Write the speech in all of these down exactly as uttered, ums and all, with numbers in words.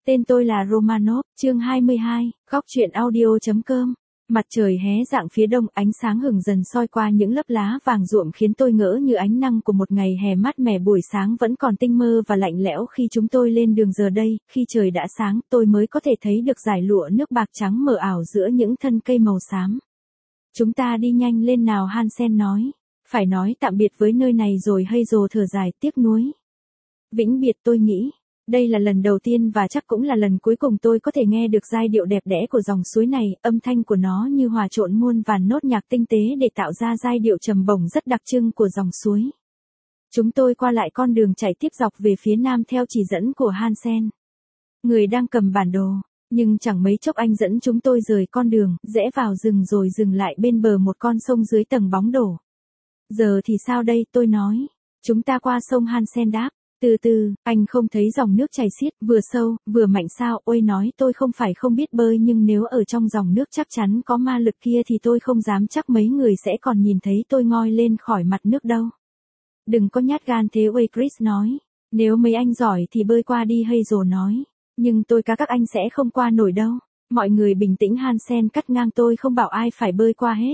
Tên tôi là Romanov, chương hai mươi hai, góc truyện audio.com. Mặt trời hé rạng phía đông, ánh sáng hừng dần soi qua những lớp lá vàng ruộm khiến tôi ngỡ như ánh nắng của một ngày hè mát mẻ. Buổi sáng vẫn còn tinh mơ và lạnh lẽo khi chúng tôi lên đường. Giờ đây, khi trời đã sáng, tôi mới có thể thấy được dải lụa nước bạc trắng mờ ảo giữa những thân cây màu xám. Chúng ta đi nhanh lên nào, Hansen nói. Phải nói tạm biệt với nơi này rồi, Hazel thở dài tiếc nuối. Vĩnh biệt, tôi nghĩ. Đây là lần đầu tiên và chắc cũng là lần cuối cùng tôi có thể nghe được giai điệu đẹp đẽ của dòng suối này, âm thanh của nó như hòa trộn muôn vàn nốt nhạc tinh tế để tạo ra giai điệu trầm bổng rất đặc trưng của dòng suối. Chúng tôi qua lại con đường chạy tiếp dọc về phía nam theo chỉ dẫn của Hansen, người đang cầm bản đồ, nhưng chẳng mấy chốc anh dẫn chúng tôi rời con đường, rẽ vào rừng rồi dừng lại bên bờ một con sông dưới tầng bóng đổ. Giờ thì sao đây, tôi nói. Chúng ta qua sông, Hansen đáp. Từ từ, anh không thấy dòng nước chảy xiết, vừa sâu, vừa mạnh sao? Ôi, nói tôi không phải không biết bơi, nhưng nếu ở trong dòng nước chắc chắn có ma lực kia thì tôi không dám chắc mấy người sẽ còn nhìn thấy tôi ngoi lên khỏi mặt nước đâu. Đừng có nhát gan thế, ôi, Chris nói. Nếu mấy anh giỏi thì bơi qua đi, Hazel nói. Nhưng tôi cá các anh sẽ không qua nổi đâu. Mọi người bình tĩnh, Hansen cắt ngang tôi, không bảo ai phải bơi qua hết.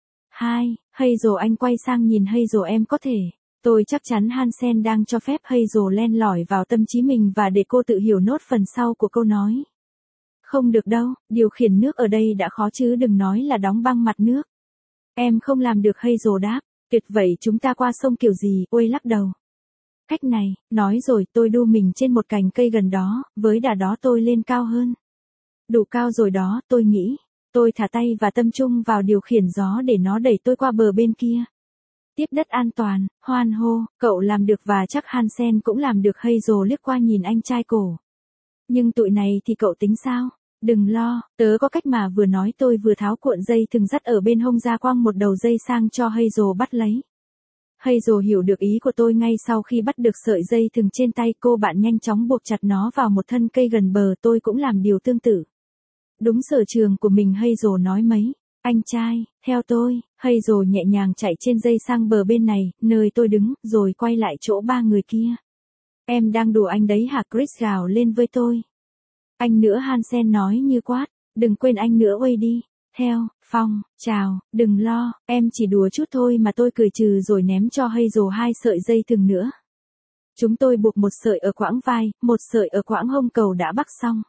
Hai, Hazel, anh quay sang nhìn Hazel, em có thể. Tôi chắc chắn Hansen đang cho phép Hazel len lỏi vào tâm trí mình và để cô tự hiểu nốt phần sau của câu nói. Không được đâu, điều khiển nước ở đây đã khó chứ đừng nói là đóng băng mặt nước. Em không làm được, Hazel đáp. Tuyệt vậy chúng ta qua sông kiểu gì? Ôi, lắc đầu. Cách này, nói rồi tôi đu mình trên một cành cây gần đó, với đà đó tôi lên cao hơn. Đủ cao rồi đó, tôi nghĩ. Tôi thả tay và tâm trung vào điều khiển gió để nó đẩy tôi qua bờ bên kia. Tiếp đất an toàn, hoan hô, cậu làm được và chắc Hansen cũng làm được. Hazel liếc qua nhìn anh trai cổ. Nhưng tụi này thì cậu tính sao? Đừng lo, tớ có cách mà. Vừa nói tôi vừa tháo cuộn dây thừng dắt ở bên hông ra, quăng một đầu dây sang cho Hazel bắt lấy. Hazel hiểu được ý của tôi ngay sau khi bắt được sợi dây thừng trên tay cô bạn, nhanh chóng buộc chặt nó vào một thân cây gần bờ. Tôi cũng làm điều tương tự. Đúng sở trường của mình, Hazel nói mấy. Anh trai, theo tôi. Hazel nhẹ nhàng chạy trên dây sang bờ bên này, nơi tôi đứng, rồi quay lại chỗ ba người kia. Em đang đùa anh đấy hả? Chris gào lên với tôi. Anh nữa, Hansen nói như quát. Đừng quên anh nữa, quay đi. Theo, Phong, chào, đừng lo, em chỉ đùa chút thôi mà. Tôi cười trừ rồi ném cho Hazel hai sợi dây thừng nữa. Chúng tôi buộc một sợi ở quãng vai, một sợi ở quãng hông cầu đã bắc xong.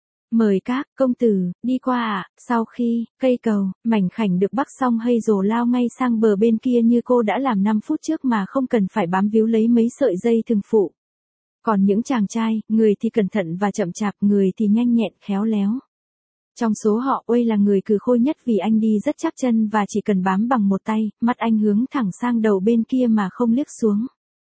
Mời các công tử đi qua ạ. À. Sau khi cây cầu mảnh khảnh được bắc xong, Hazel lao ngay sang bờ bên kia như cô đã làm năm phút trước mà không cần phải bám víu lấy mấy sợi dây thừng phụ. Còn những chàng trai, người thì cẩn thận và chậm chạp, người thì nhanh nhẹn khéo léo. Trong số họ, Uy là người cừ khôi nhất vì anh đi rất chắc chân và chỉ cần bám bằng một tay, mắt anh hướng thẳng sang đầu bên kia mà không liếc xuống.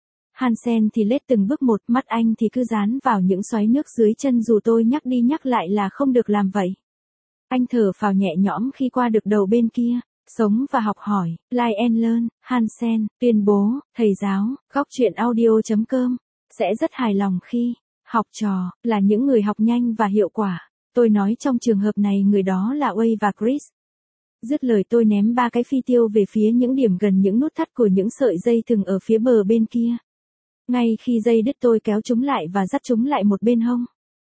Hansen thì lết từng bước một, mắt anh thì cứ dán vào những xoáy nước dưới chân dù tôi nhắc đi nhắc lại là không được làm vậy. Anh thở phào nhẹ nhõm khi qua được đầu bên kia. Sống và học hỏi, Live and Learn, Hansen, tuyên bố, thầy giáo, góc truyện audio.com, sẽ rất hài lòng khi học trò là những người học nhanh và hiệu quả. Tôi nói trong trường hợp này người đó là Uy và Chris. Dứt lời tôi ném ba cái phi tiêu về phía những điểm gần những nút thắt của những sợi dây thừng ở phía bờ bên kia. Ngay khi dây đứt tôi kéo chúng lại và dắt chúng lại một bên hông.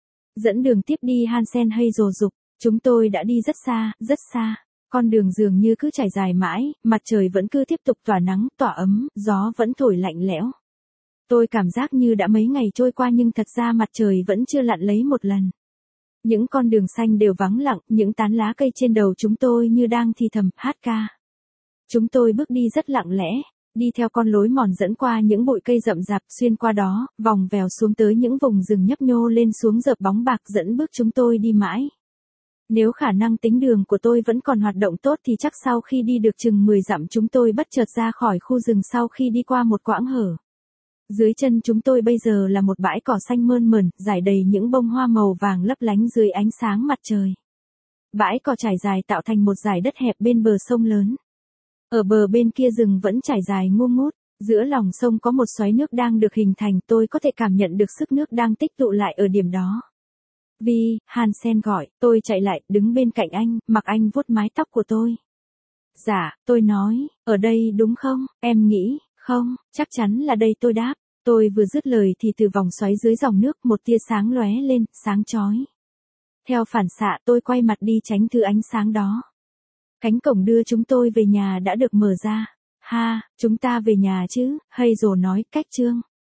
Dẫn đường tiếp đi, Hansen Hazel dục. Chúng tôi đã đi rất xa, rất xa. Con đường dường như cứ trải dài mãi, mặt trời vẫn cứ tiếp tục tỏa nắng, tỏa ấm, gió vẫn thổi lạnh lẽo. Tôi cảm giác như đã mấy ngày trôi qua nhưng thật ra mặt trời vẫn chưa lặn lấy một lần. Những con đường xanh đều vắng lặng, những tán lá cây trên đầu chúng tôi như đang thì thầm, hát ca. Chúng tôi bước đi rất lặng lẽ. Đi theo con lối mòn dẫn qua những bụi cây rậm rạp, xuyên qua đó, vòng vèo xuống tới những vùng rừng nhấp nhô lên xuống dợp bóng bạc dẫn bước chúng tôi đi mãi. Nếu khả năng tính đường của tôi vẫn còn hoạt động tốt thì chắc sau khi đi được chừng mười dặm chúng tôi bất chợt ra khỏi khu rừng sau khi đi qua một quãng hở. Dưới chân chúng tôi bây giờ là một bãi cỏ xanh mơn mởn, rải đầy những bông hoa màu vàng lấp lánh dưới ánh sáng mặt trời. Bãi cỏ trải dài tạo thành một dải đất hẹp bên bờ sông lớn. Ở bờ bên kia rừng vẫn trải dài ngu ngút, giữa lòng sông có một xoáy nước đang được hình thành, tôi có thể cảm nhận được sức nước đang tích tụ lại ở điểm đó. Vi, Hansen gọi, tôi chạy lại, đứng bên cạnh anh, mặc anh vuốt mái tóc của tôi. Dạ, tôi nói, ở đây đúng không, em nghĩ, không, chắc chắn là đây, tôi đáp. Tôi vừa dứt lời thì từ vòng xoáy dưới dòng nước một tia sáng lóe lên, sáng chói. Theo phản xạ tôi quay mặt đi tránh thứ ánh sáng đó. Cánh cổng đưa chúng tôi về nhà đã được mở ra. Ha, chúng ta về nhà chứ, Hazel nói cách chương.